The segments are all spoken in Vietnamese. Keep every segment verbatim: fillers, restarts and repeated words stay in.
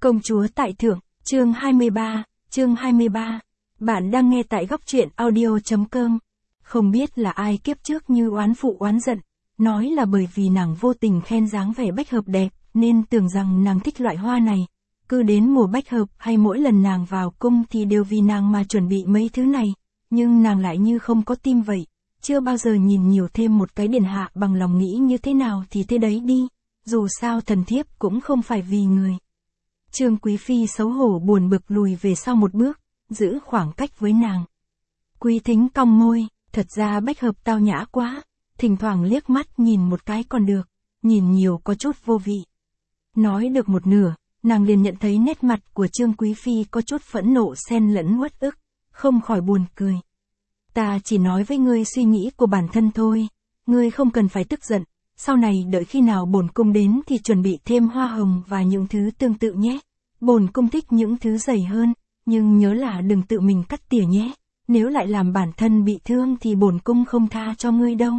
Công chúa tại thượng, chương hai mươi ba, chương hai mươi ba. Bạn đang nghe tại góc truyện audio.com. Không biết là ai kiếp trước như oán phụ oán giận, nói là bởi vì nàng vô tình khen dáng vẻ bách hợp đẹp, nên tưởng rằng nàng thích loại hoa này. Cứ đến mùa bách hợp hay mỗi lần nàng vào cung thì đều vì nàng mà chuẩn bị mấy thứ này, nhưng nàng lại như không có tim vậy, chưa bao giờ nhìn nhiều thêm một cái điện hạ bằng lòng nghĩ như thế nào thì thế đấy đi, dù sao thần thiếp cũng không phải vì người. Trương Quý Phi xấu hổ buồn bực lùi về sau một bước, giữ khoảng cách với nàng. Quý Thính cong môi, thật ra bách hợp tao nhã quá, thỉnh thoảng liếc mắt nhìn một cái còn được, nhìn nhiều có chút vô vị. Nói được một nửa, nàng liền nhận thấy nét mặt của Trương Quý Phi có chút phẫn nộ xen lẫn uất ức, không khỏi buồn cười. Ta chỉ nói với ngươi suy nghĩ của bản thân thôi, ngươi không cần phải tức giận, sau này đợi khi nào bổn cung đến thì chuẩn bị thêm hoa hồng và những thứ tương tự nhé. Bổn cung thích những thứ dày hơn, nhưng nhớ là đừng tự mình cắt tỉa nhé, nếu lại làm bản thân bị thương thì bổn cung không tha cho ngươi đâu.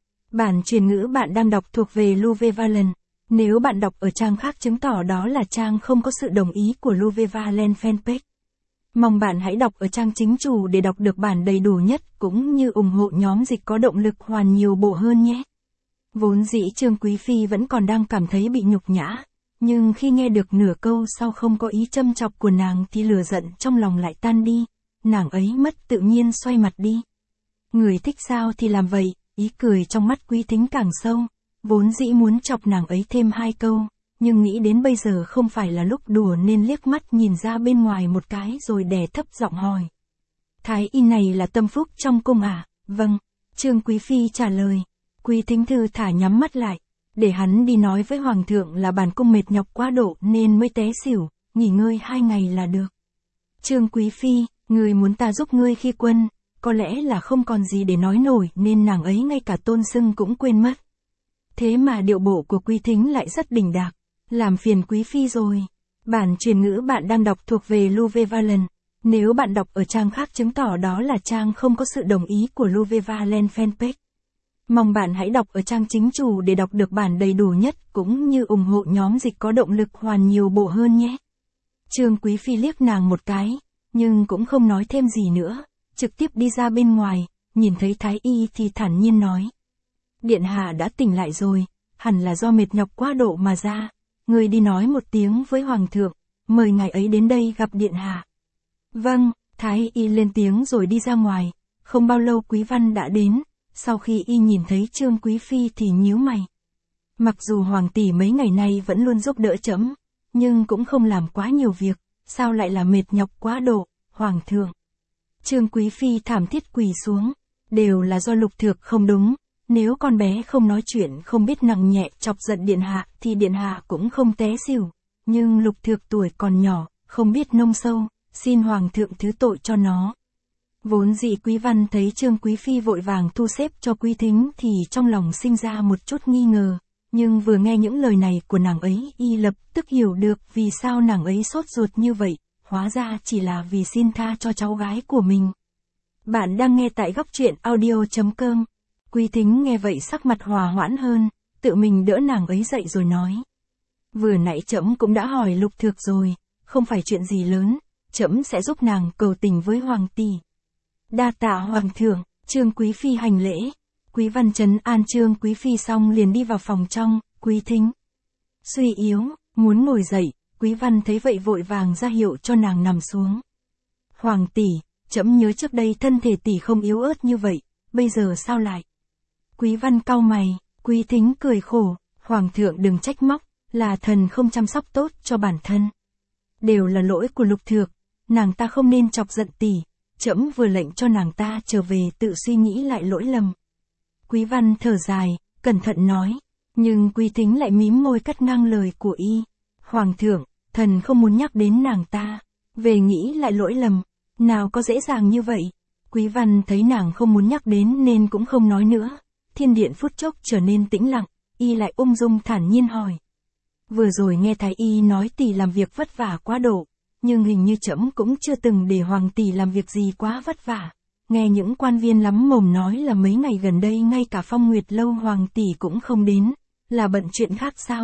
Bản truyền ngữ bạn đang đọc thuộc về Louve Valen. Nếu bạn đọc ở trang khác chứng tỏ đó là trang không có sự đồng ý của Louve Valen fanpage. Mong bạn hãy đọc ở trang chính chủ để đọc được bản đầy đủ nhất cũng như ủng hộ nhóm dịch có động lực hoàn nhiều bộ hơn nhé. Vốn dĩ Trương Quý Phi vẫn còn đang cảm thấy bị nhục nhã, nhưng khi nghe được nửa câu sau không có ý châm chọc của nàng thì lửa giận trong lòng lại tan đi, nàng ấy mất tự nhiên xoay mặt đi. Người thích sao thì làm vậy, ý cười trong mắt Quý Thính càng sâu, vốn dĩ muốn chọc nàng ấy thêm hai câu, nhưng nghĩ đến bây giờ không phải là lúc đùa nên liếc mắt nhìn ra bên ngoài một cái rồi đè thấp giọng hỏi. Thái y này là tâm phúc trong cung à? Vâng, Trương Quý Phi trả lời. Quý Thính thư thả nhắm mắt lại, để hắn đi nói với Hoàng thượng là bản cung mệt nhọc quá độ nên mới té xỉu, nghỉ ngơi hai ngày là được. Trương Quý Phi, người muốn ta giúp ngươi khi quân, có lẽ là không còn gì để nói nổi nên nàng ấy ngay cả tôn xưng cũng quên mất. Thế mà điệu bộ của Quý Thính lại rất đỉnh đạc, làm phiền Quý Phi rồi. Bản truyền ngữ bạn đang đọc thuộc về Louve Valen. Nếu bạn đọc ở trang khác chứng tỏ đó là trang không có sự đồng ý của Louve Valen fanpage. Mong bạn hãy đọc ở trang chính chủ để đọc được bản đầy đủ nhất cũng như ủng hộ nhóm dịch có động lực hoàn nhiều bộ hơn nhé. Trương Quý Phi liếc nàng một cái, nhưng cũng không nói thêm gì nữa, trực tiếp đi ra bên ngoài, nhìn thấy Thái y thì thản nhiên nói. Điện hạ đã tỉnh lại rồi, hẳn là do mệt nhọc quá độ mà ra, người đi nói một tiếng với Hoàng thượng, mời ngài ấy đến đây gặp điện hạ. Vâng, Thái y lên tiếng rồi đi ra ngoài, không bao lâu Quý Văn đã đến. Sau khi y nhìn thấy Trương Quý Phi thì nhíu mày. Mặc dù Hoàng tỷ mấy ngày nay vẫn luôn giúp đỡ trẫm, nhưng cũng không làm quá nhiều việc, sao lại là mệt nhọc quá độ, Hoàng thượng. Trương Quý Phi thảm thiết quỳ xuống, đều là do Lục Thược không đúng, nếu con bé không nói chuyện không biết nặng nhẹ chọc giận điện hạ thì điện hạ cũng không té xỉu, nhưng Lục Thược tuổi còn nhỏ, không biết nông sâu, xin Hoàng thượng thứ tội cho nó. Vốn dĩ Quý Văn thấy Trương Quý Phi vội vàng thu xếp cho Quý Thính thì trong lòng sinh ra một chút nghi ngờ, nhưng vừa nghe những lời này của nàng ấy y lập tức hiểu được vì sao nàng ấy sốt ruột như vậy, hóa ra chỉ là vì xin tha cho cháu gái của mình. Bạn đang nghe tại góc truyện audio.com. Quý Thính nghe vậy sắc mặt hòa hoãn hơn, tự mình đỡ nàng ấy dậy rồi nói. Vừa nãy trẫm cũng đã hỏi Lục Thược rồi, không phải chuyện gì lớn, trẫm sẽ giúp nàng cầu tình với Hoàng tỷ. Đa tạ Hoàng thượng. Trương Quý Phi hành lễ. Quý Văn trấn an Trương Quý Phi xong liền đi vào phòng trong. Quý Thính suy yếu, muốn ngồi dậy, Quý Văn thấy vậy vội vàng ra hiệu cho nàng nằm xuống. Hoàng tỷ, trẫm nhớ trước đây thân thể tỷ không yếu ớt như vậy, bây giờ sao lại? Quý Văn cau mày, Quý Thính cười khổ, Hoàng thượng đừng trách móc, là thần không chăm sóc tốt cho bản thân. Đều là lỗi của Lục Thược, nàng ta không nên chọc giận tỷ. Trẫm vừa lệnh cho nàng ta trở về tự suy nghĩ lại lỗi lầm. Quý Văn thở dài, cẩn thận nói, nhưng Quý Thính lại mím môi cắt ngang lời của y. Hoàng thượng, thần không muốn nhắc đến nàng ta, về nghĩ lại lỗi lầm, nào có dễ dàng như vậy. Quý Văn thấy nàng không muốn nhắc đến nên cũng không nói nữa, thiên điện phút chốc trở nên tĩnh lặng, y lại ung dung thản nhiên hỏi. Vừa rồi nghe Thái y nói tỷ làm việc vất vả quá độ. Nhưng hình như trẫm cũng chưa từng để Hoàng tỷ làm việc gì quá vất vả. Nghe những quan viên lắm mồm nói là mấy ngày gần đây ngay cả Phong Nguyệt lâu Hoàng tỷ cũng không đến, là bận chuyện khác sao?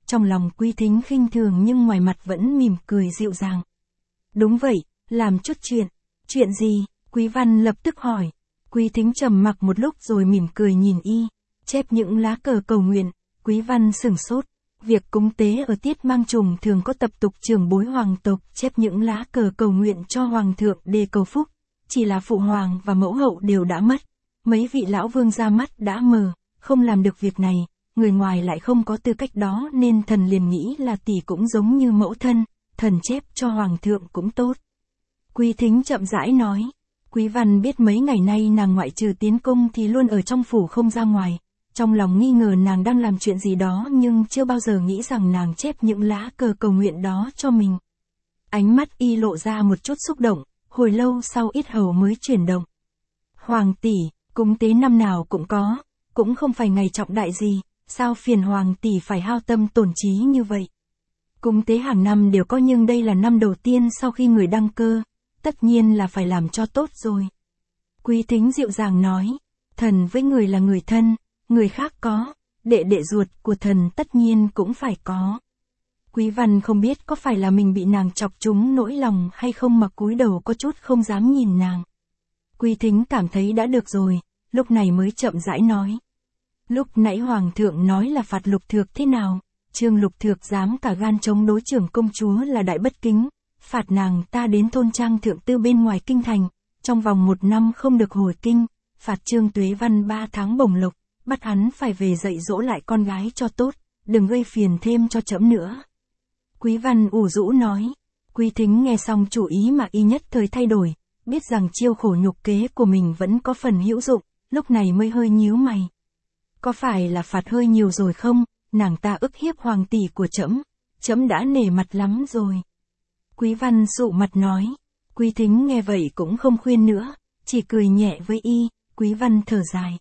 Trong lòng Quý Thính khinh thường nhưng ngoài mặt vẫn mỉm cười dịu dàng. Đúng vậy, làm chút chuyện. Chuyện gì? Quý Văn lập tức hỏi. Quý Thính trầm mặc một lúc rồi mỉm cười nhìn y, chép những lá cờ cầu nguyện. Quý Văn sửng sốt. Việc cúng tế ở tiết mang trùng thường có tập tục trưởng bối hoàng tộc chép những lá cờ cầu nguyện cho hoàng thượng để cầu phúc. Chỉ là phụ hoàng và mẫu hậu đều đã mất. Mấy vị lão vương ra mắt đã mờ, không làm được việc này. Người ngoài lại không có tư cách đó nên thần liền nghĩ là tỷ cũng giống như mẫu thân, thần chép cho hoàng thượng cũng tốt. Quý Thính chậm rãi nói. Quý Văn biết mấy ngày nay nàng ngoại trừ tiến cung thì luôn ở trong phủ không ra ngoài. Trong lòng nghi ngờ nàng đang làm chuyện gì đó nhưng chưa bao giờ nghĩ rằng nàng chép những lá cờ cầu nguyện đó cho mình. Ánh mắt y lộ ra một chút xúc động, hồi lâu sau ít hầu mới chuyển động. Hoàng tỷ, cúng tế năm nào cũng có, cũng không phải ngày trọng đại gì, sao phiền hoàng tỷ phải hao tâm tổn trí như vậy. Cúng tế hàng năm đều có nhưng đây là năm đầu tiên sau khi người đăng cơ, tất nhiên là phải làm cho tốt rồi. Quý Thính dịu dàng nói, thần với người là người thân, người khác có, đệ đệ ruột của thần tất nhiên cũng phải có. Quý Văn không biết có phải là mình bị nàng chọc trúng nỗi lòng hay không mà cúi đầu có chút không dám nhìn nàng. Quý Thính cảm thấy đã được rồi, lúc này mới chậm rãi nói. Lúc nãy hoàng thượng nói là phạt Lục Thược thế nào, Trương Lục Thược dám cả gan chống đối trưởng công chúa là đại bất kính, phạt nàng ta đến thôn trang thượng tư bên ngoài kinh thành, trong vòng một năm không được hồi kinh, phạt Trương Tuế Văn ba tháng bổng lộc, bắt hắn phải về dạy dỗ lại con gái cho tốt, đừng gây phiền thêm cho trẫm nữa. Quý Văn ủ rũ nói. Quý Thính nghe xong chủ ý mà y nhất thời thay đổi, biết rằng chiêu khổ nhục kế của mình vẫn có phần hữu dụng, lúc này mới hơi nhíu mày. Có phải là phạt hơi nhiều rồi không, nàng ta ức hiếp hoàng tỷ của trẫm, trẫm đã nể mặt lắm rồi. Quý Văn sụ mặt nói. Quý Thính nghe vậy cũng không khuyên nữa, chỉ cười nhẹ với y. Quý Văn thở dài.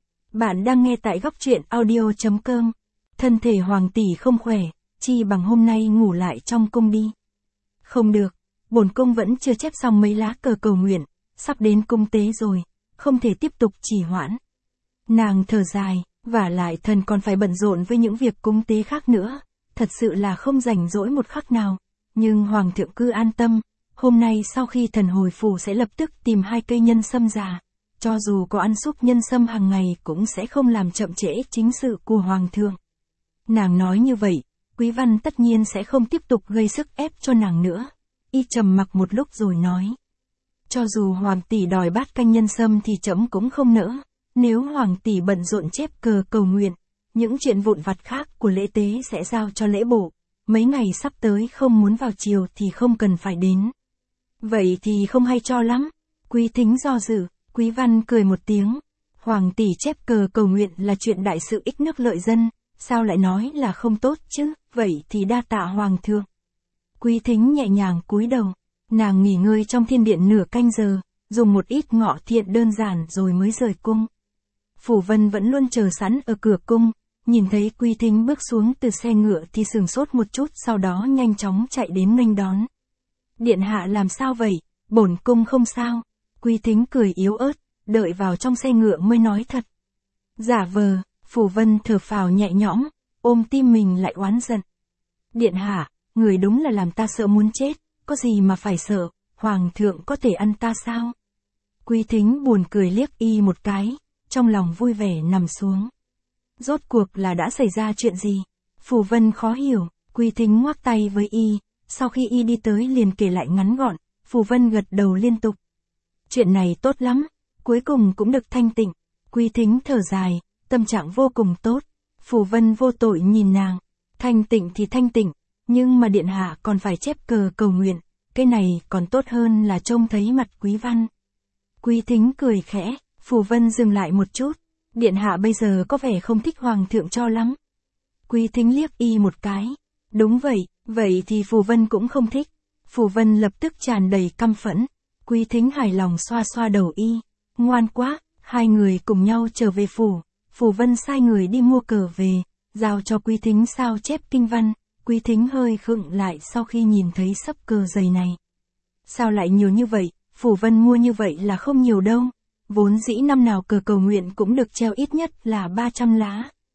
Bạn đang nghe tại góc truyện audio chấm com. Thân thể hoàng tỷ không khỏe, chi bằng hôm nay ngủ lại trong cung đi. Không được, bổn cung vẫn chưa chép xong mấy lá cờ cầu nguyện, sắp đến cung tế rồi, không thể tiếp tục trì hoãn. Nàng thở dài, vả lại thần còn phải bận rộn với những việc cúng tế khác nữa, thật sự là không rảnh rỗi một khắc nào. Nhưng hoàng thượng cứ an tâm, hôm nay sau khi thần hồi phủ sẽ lập tức tìm hai cây nhân sâm già. Cho dù có ăn súp nhân sâm hàng ngày cũng sẽ không làm chậm trễ chính sự của hoàng thượng. Nàng nói như vậy, Quý Văn tất nhiên sẽ không tiếp tục gây sức ép cho nàng nữa. Y trầm mặc một lúc rồi nói. Cho dù hoàng tỷ đòi bát canh nhân sâm thì trẫm cũng không nỡ. Nếu hoàng tỷ bận rộn chép cờ cầu nguyện, những chuyện vụn vặt khác của lễ tế sẽ giao cho lễ bộ. Mấy ngày sắp tới không muốn vào chiều thì không cần phải đến. Vậy thì không hay cho lắm. Quý Thính do dự. Quý Văn cười một tiếng. Hoàng tỷ chép cờ cầu nguyện là chuyện đại sự ích nước lợi dân, sao lại nói là không tốt chứ, vậy thì đa tạ hoàng thượng. Quý Thính nhẹ nhàng cúi đầu, nàng nghỉ ngơi trong thiên điện nửa canh giờ, dùng một ít ngọ thiện đơn giản rồi mới rời cung. Phủ Vân vẫn luôn chờ sẵn ở cửa cung, nhìn thấy Quý Thính bước xuống từ xe ngựa thì sửng sốt một chút, sau đó nhanh chóng chạy đến nghênh đón. Điện hạ làm sao vậy, bổn cung không sao. Quý Thính cười yếu ớt, đợi vào trong xe ngựa mới nói thật. Giả vờ, Phủ Vân thở phào nhẹ nhõm, ôm tim mình lại oán giận. Điện hạ, người đúng là làm ta sợ muốn chết, có gì mà phải sợ, hoàng thượng có thể ăn ta sao? Quý Thính buồn cười liếc y một cái, trong lòng vui vẻ nằm xuống. Rốt cuộc là đã xảy ra chuyện gì? Phủ Vân khó hiểu, Quý Thính ngoắc tay với y, sau khi y đi tới liền kể lại ngắn gọn, Phủ Vân gật đầu liên tục. Chuyện này tốt lắm, cuối cùng cũng được thanh tịnh. Quý Thính thở dài, tâm trạng vô cùng tốt. Phủ Vân vô tội nhìn nàng, thanh tịnh thì thanh tịnh, nhưng mà điện hạ còn phải chép cờ cầu nguyện, cái này còn tốt hơn là trông thấy mặt Quý Văn. Quý Thính cười khẽ, Phủ Vân dừng lại một chút, điện hạ bây giờ có vẻ không thích hoàng thượng cho lắm. Quý Thính liếc y một cái, đúng vậy, vậy thì Phủ Vân cũng không thích. Phủ Vân lập tức tràn đầy căm phẫn. Quý Thính hài lòng xoa xoa đầu y, ngoan quá, hai người cùng nhau trở về phủ. Phủ Vân sai người đi mua cờ về, giao cho Quý Thính sao chép kinh văn. Quý Thính hơi khựng lại sau khi nhìn thấy sấp cờ dày này. Sao lại nhiều như vậy, Phủ Vân mua như vậy là không nhiều đâu. Vốn dĩ năm nào cờ cầu nguyện cũng được treo ít nhất là ba trăm lá.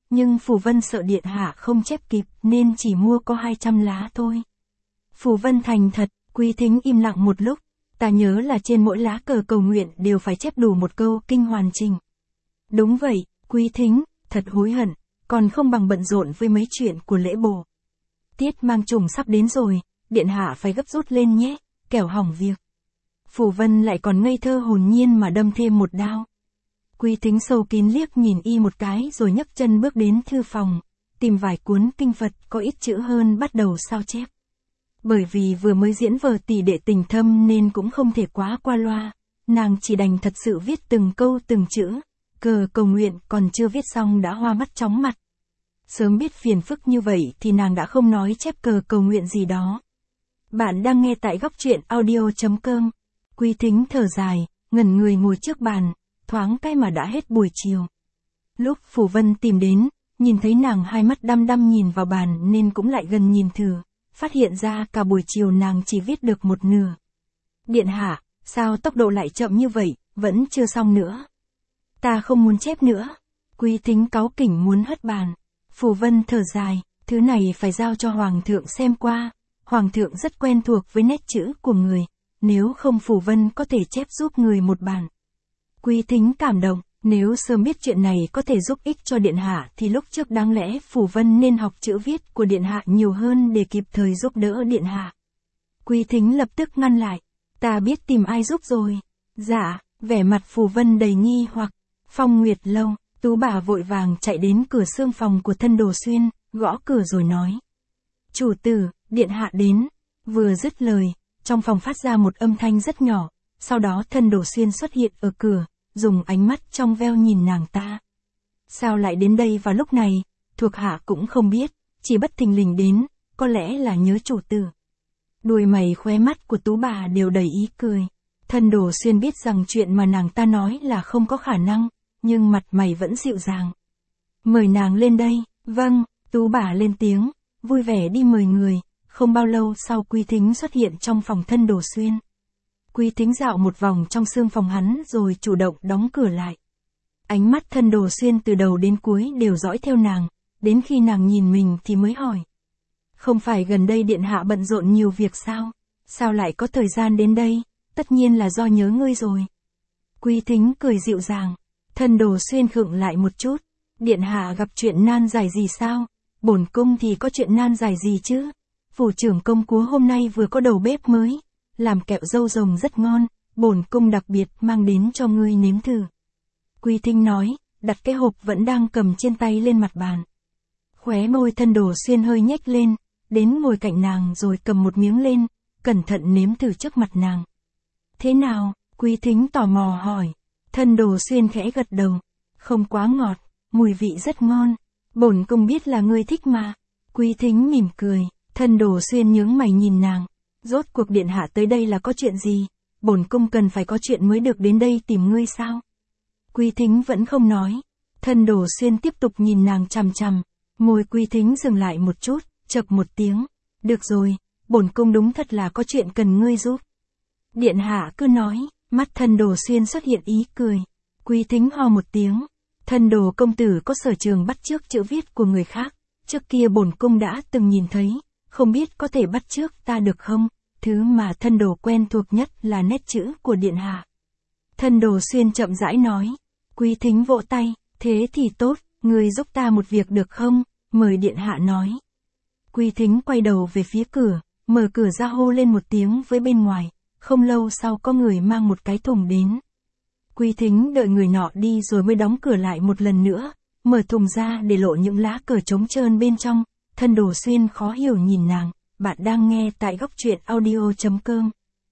nhưng Phù Vân sợ điện hạ không chép kịp nên chỉ mua có hai trăm lá thôi. Phù Vân thành thật, Quý Thính im lặng một lúc, ta nhớ là trên mỗi lá cờ cầu nguyện đều phải chép đủ một câu kinh hoàn chỉnh. Đúng vậy, Quý Thính, thật hối hận, còn không bằng bận rộn với mấy chuyện của lễ bồ. Tiết mang trùng sắp đến rồi, điện hạ phải gấp rút lên nhé, kẻo hỏng việc. Phù Vân lại còn ngây thơ hồn nhiên mà đâm thêm một đao. Quý Thính sâu kín liếc nhìn y một cái rồi nhấc chân bước đến thư phòng, tìm vài cuốn kinh Phật có ít chữ hơn bắt đầu sao chép. Bởi vì vừa mới diễn vở tỷ đệ tình thâm nên cũng không thể quá qua loa, nàng chỉ đành thật sự viết từng câu từng chữ, cờ cầu nguyện còn chưa viết xong đã hoa mắt chóng mặt. Sớm biết phiền phức như vậy thì nàng đã không nói chép cờ cầu nguyện gì đó. Bạn đang nghe tại góc truyện audio chấm com. Quý Thính thở dài, ngẩn người ngồi trước bàn, thoáng cái mà đã hết buổi chiều. Lúc Phù Vân tìm đến, nhìn thấy nàng hai mắt đăm đăm nhìn vào bàn nên cũng lại gần nhìn thử, phát hiện ra cả buổi chiều nàng chỉ viết được một nửa. Điện hạ, sao tốc độ lại chậm như vậy, vẫn chưa xong nữa. Ta không muốn chép nữa. Quý Thính cáu kỉnh muốn hất bàn. Phù Vân thở dài, thứ này phải giao cho Hoàng thượng xem qua. Hoàng thượng rất quen thuộc với nét chữ của người, nếu không Phù Vân có thể chép giúp người một bản. Quý Thính cảm động, nếu sớm biết chuyện này có thể giúp ích cho điện hạ thì lúc trước đáng lẽ Phù Vân nên học chữ viết của điện hạ nhiều hơn để kịp thời giúp đỡ điện hạ. Quý Thính lập tức ngăn lại, ta biết tìm ai giúp rồi. Dạ, vẻ mặt Phù Vân đầy nghi hoặc. Phong Nguyệt Lâu, Tú bà vội vàng chạy đến cửa xương phòng của Thân Đồ Xuyên, gõ cửa rồi nói. Chủ tử, điện hạ đến. Vừa dứt lời, trong phòng phát ra một âm thanh rất nhỏ, sau đó Thân Đồ Xuyên xuất hiện ở cửa, dùng ánh mắt trong veo nhìn nàng ta. Sao lại đến đây vào lúc này, thuộc hạ cũng không biết, chỉ bất thình lình đến, có lẽ là nhớ chủ tử. Đuôi mày khóe mắt của Tú bà đều đầy ý cười. Thân Đồ Xuyên biết rằng chuyện mà nàng ta nói là không có khả năng, nhưng mặt mày vẫn dịu dàng. Mời nàng lên đây. Vâng, Tú bà lên tiếng, vui vẻ đi mời người. Không bao lâu sau Quý Thính xuất hiện trong phòng Thân Đồ Xuyên. Quý Thính dạo một vòng trong xương phòng hắn rồi chủ động đóng cửa lại. Ánh mắt Thân Đồ Xuyên từ đầu đến cuối đều dõi theo nàng, đến khi nàng nhìn mình thì mới hỏi. Không phải gần đây điện hạ bận rộn nhiều việc sao? Sao lại có thời gian đến đây? Tất nhiên là do nhớ ngươi rồi. Quý Thính cười dịu dàng. Thân Đồ Xuyên khựng lại một chút. Điện hạ gặp chuyện nan giải gì sao? Bổn cung thì có chuyện nan giải gì chứ? Phủ trưởng công chúa hôm nay vừa có đầu bếp mới, làm kẹo dâu rồng rất ngon, bổn cung đặc biệt mang đến cho ngươi nếm thử. Quý Thính nói, đặt cái hộp vẫn đang cầm trên tay lên mặt bàn. Khóe môi Thân Đồ Xuyên hơi nhếch lên, đến ngồi cạnh nàng rồi cầm một miếng lên, cẩn thận nếm thử trước mặt nàng. Thế nào? Quý Thính tò mò hỏi. Thân Đồ Xuyên khẽ gật đầu. Không quá ngọt, mùi vị rất ngon. Bổn cung biết là ngươi thích mà. Quý Thính mỉm cười. Thân Đồ Xuyên nhướng mày nhìn nàng. Rốt cuộc điện hạ tới đây là có chuyện gì? Bổn cung cần phải có chuyện mới được đến đây tìm ngươi sao? Quý Thính vẫn không nói. Thân Đồ Xuyên tiếp tục nhìn nàng chằm chằm. Môi Quý Thính dừng lại một chút, chậc một tiếng. Được rồi, bổn cung đúng thật là có chuyện cần ngươi giúp. Điện hạ cứ nói. Mắt Thân Đồ Xuyên xuất hiện ý cười. Quý Thính ho một tiếng. Thân Đồ công tử có sở trường bắt chước chữ viết của người khác. Trước kia bổn cung đã từng nhìn thấy. Không biết có thể bắt chước ta được không? Thứ mà Thân Đồ quen thuộc nhất là nét chữ của điện hạ. Thân Đồ Xuyên chậm rãi nói. Quý Thính vỗ tay. Thế thì tốt, người giúp ta một việc được không? Mời điện hạ nói. Quý Thính quay đầu về phía cửa, mở cửa ra hô lên một tiếng với bên ngoài. Không lâu sau có người mang một cái thùng đến. Quý Thính đợi người nọ đi rồi mới đóng cửa lại một lần nữa, mở thùng ra để lộ những lá cờ trống trơn bên trong. Thân Đồ Xuyên khó hiểu nhìn nàng. Bạn đang nghe tại góc truyện audio chấm com.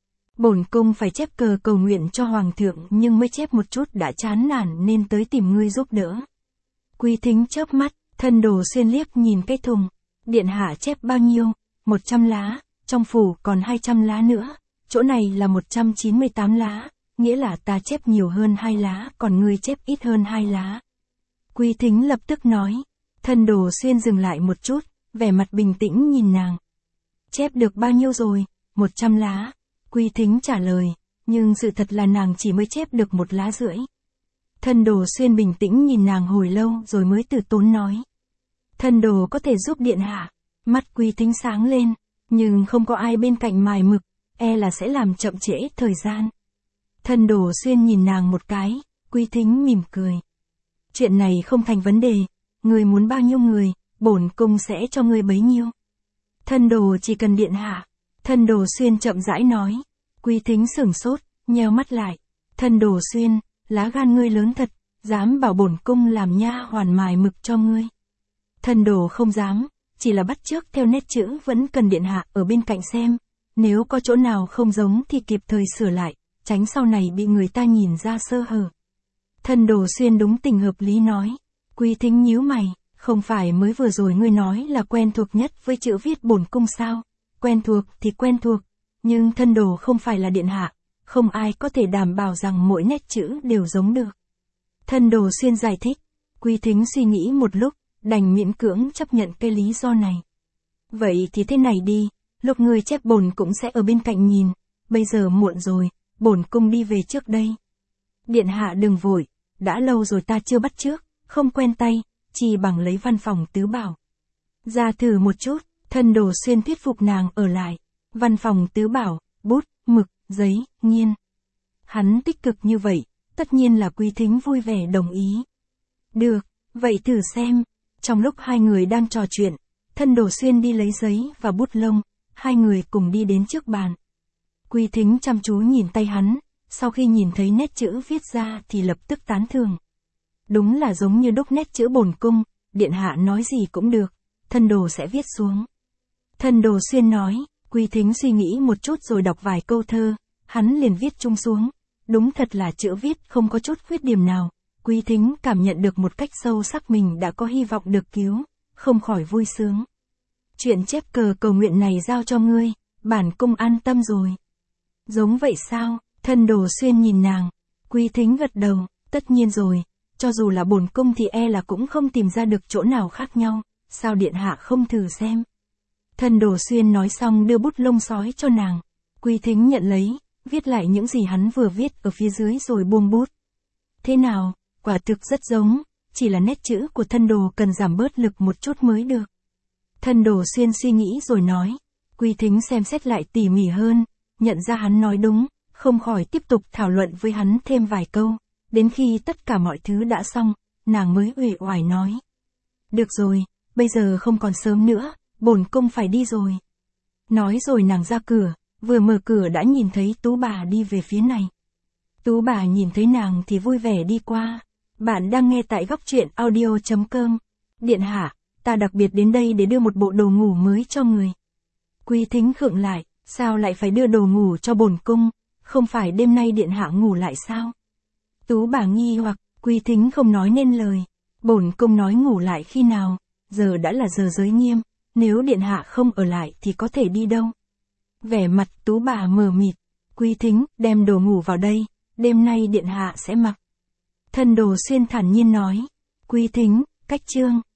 Bổn cung phải chép cờ cầu nguyện cho Hoàng thượng nhưng mới chép một chút đã chán nản nên tới tìm ngươi giúp đỡ. Quý Thính chớp mắt, Thân Đồ Xuyên liếc nhìn cái thùng. Điện hạ chép bao nhiêu? một trăm lá, trong phủ còn hai trăm lá nữa. Chỗ này là một trăm chín mươi tám lá, nghĩa là ta chép nhiều hơn hai lá, còn ngươi chép ít hơn hai lá. Quý Thính lập tức nói. Thân Đồ Xuyên dừng lại một chút, vẻ mặt bình tĩnh nhìn nàng. Chép được bao nhiêu rồi? một trăm lá. Quý Thính trả lời, nhưng sự thật là nàng chỉ mới chép được một lá rưỡi. Thân Đồ Xuyên bình tĩnh nhìn nàng hồi lâu rồi mới từ tốn nói. Thân Đồ có thể giúp điện hạ. Mắt Quý Thính sáng lên, nhưng không có ai bên cạnh mài mực, e là sẽ làm chậm trễ thời gian. Thân Đồ Xuyên nhìn nàng một cái, Quý Thính mỉm cười. Chuyện này không thành vấn đề, người muốn bao nhiêu người, bổn cung sẽ cho người bấy nhiêu. Thân Đồ chỉ cần điện hạ. Thân Đồ Xuyên chậm rãi nói. Quý Thính sửng sốt, nheo mắt lại. Thân Đồ Xuyên, lá gan ngươi lớn thật, dám bảo bổn cung làm nha hoàn mài mực cho ngươi. Thân Đồ không dám, chỉ là bắt chước theo nét chữ vẫn cần điện hạ ở bên cạnh xem. Nếu có chỗ nào không giống thì kịp thời sửa lại, tránh sau này bị người ta nhìn ra sơ hở. Thân Đồ Xuyên đúng tình hợp lý nói. Quý Thính nhíu mày, không phải mới vừa rồi ngươi nói là quen thuộc nhất với chữ viết bổn cung sao? Quen thuộc thì quen thuộc, nhưng Thân Đồ không phải là điện hạ, không ai có thể đảm bảo rằng mỗi nét chữ đều giống được. Thân Đồ Xuyên giải thích. Quý Thính suy nghĩ một lúc, đành miễn cưỡng chấp nhận cái lý do này. Vậy thì thế này đi, lúc người chép bổn cũng sẽ ở bên cạnh nhìn, bây giờ muộn rồi, bổn cung đi về trước đây. Điện hạ đừng vội, đã lâu rồi ta chưa bắt chước, không quen tay, chỉ bằng lấy văn phòng tứ bảo. Ra thử một chút, Thân Đồ Xuyên thuyết phục nàng ở lại. Văn phòng tứ bảo, bút, mực, giấy, nghiên. Hắn tích cực như vậy, tất nhiên là Quý Thính vui vẻ đồng ý. Được, vậy thử xem. Trong lúc hai người đang trò chuyện, Thân Đồ Xuyên đi lấy giấy và bút lông, hai người cùng đi đến trước bàn. Quý Thính chăm chú nhìn tay hắn, sau khi nhìn thấy nét chữ viết ra thì lập tức tán thưởng. Đúng là giống như đúc nét chữ bổn cung, điện hạ nói gì cũng được, Thân Đồ sẽ viết xuống. Thân Đồ Xuyên nói. Quý Thính suy nghĩ một chút rồi đọc vài câu thơ, hắn liền viết chung xuống. Đúng thật là chữ viết không có chút khuyết điểm nào. Quý Thính cảm nhận được một cách sâu sắc mình đã có hy vọng được cứu, không khỏi vui sướng. Chuyện chép cờ cầu nguyện này giao cho ngươi, bản cung an tâm rồi. Giống vậy sao? Thân Đồ Xuyên nhìn nàng. Quý Thính gật đầu, tất nhiên rồi, cho dù là bổn cung thì e là cũng không tìm ra được chỗ nào khác nhau, sao điện hạ không thử xem. Thân Đồ Xuyên nói xong đưa bút lông sói cho nàng. Quý Thính nhận lấy, viết lại những gì hắn vừa viết ở phía dưới rồi buông bút. Thế nào, quả thực rất giống, chỉ là nét chữ của Thân Đồ cần giảm bớt lực một chút mới được. Thân Đồ Xuyên suy nghĩ rồi nói. Quý Thính xem xét lại tỉ mỉ hơn, nhận ra hắn nói đúng, không khỏi tiếp tục thảo luận với hắn thêm vài câu. Đến khi tất cả mọi thứ đã xong, nàng mới uể oải nói. Được rồi, bây giờ không còn sớm nữa, bổn cung phải đi rồi. Nói rồi nàng ra cửa, vừa mở cửa đã nhìn thấy Tú bà đi về phía này. Tú bà nhìn thấy nàng thì vui vẻ đi qua. Bạn đang nghe tại góc truyện audio chấm com. Điện hạ, ta đặc biệt đến đây để đưa một bộ đồ ngủ mới cho người. Quý Thính khựng lại, sao lại phải đưa đồ ngủ cho bổn cung, không phải đêm nay điện hạ ngủ lại sao? Tú bà nghi hoặc, Quý Thính không nói nên lời. Bổn cung nói ngủ lại khi nào, giờ đã là giờ giới nghiêm, nếu điện hạ không ở lại thì có thể đi đâu. Vẻ mặt Tú bà mờ mịt. Quý Thính, đem đồ ngủ vào đây, đêm nay điện hạ sẽ mặc. Thân Đồ Xuyên thản nhiên nói. Quý Thính, cách chương.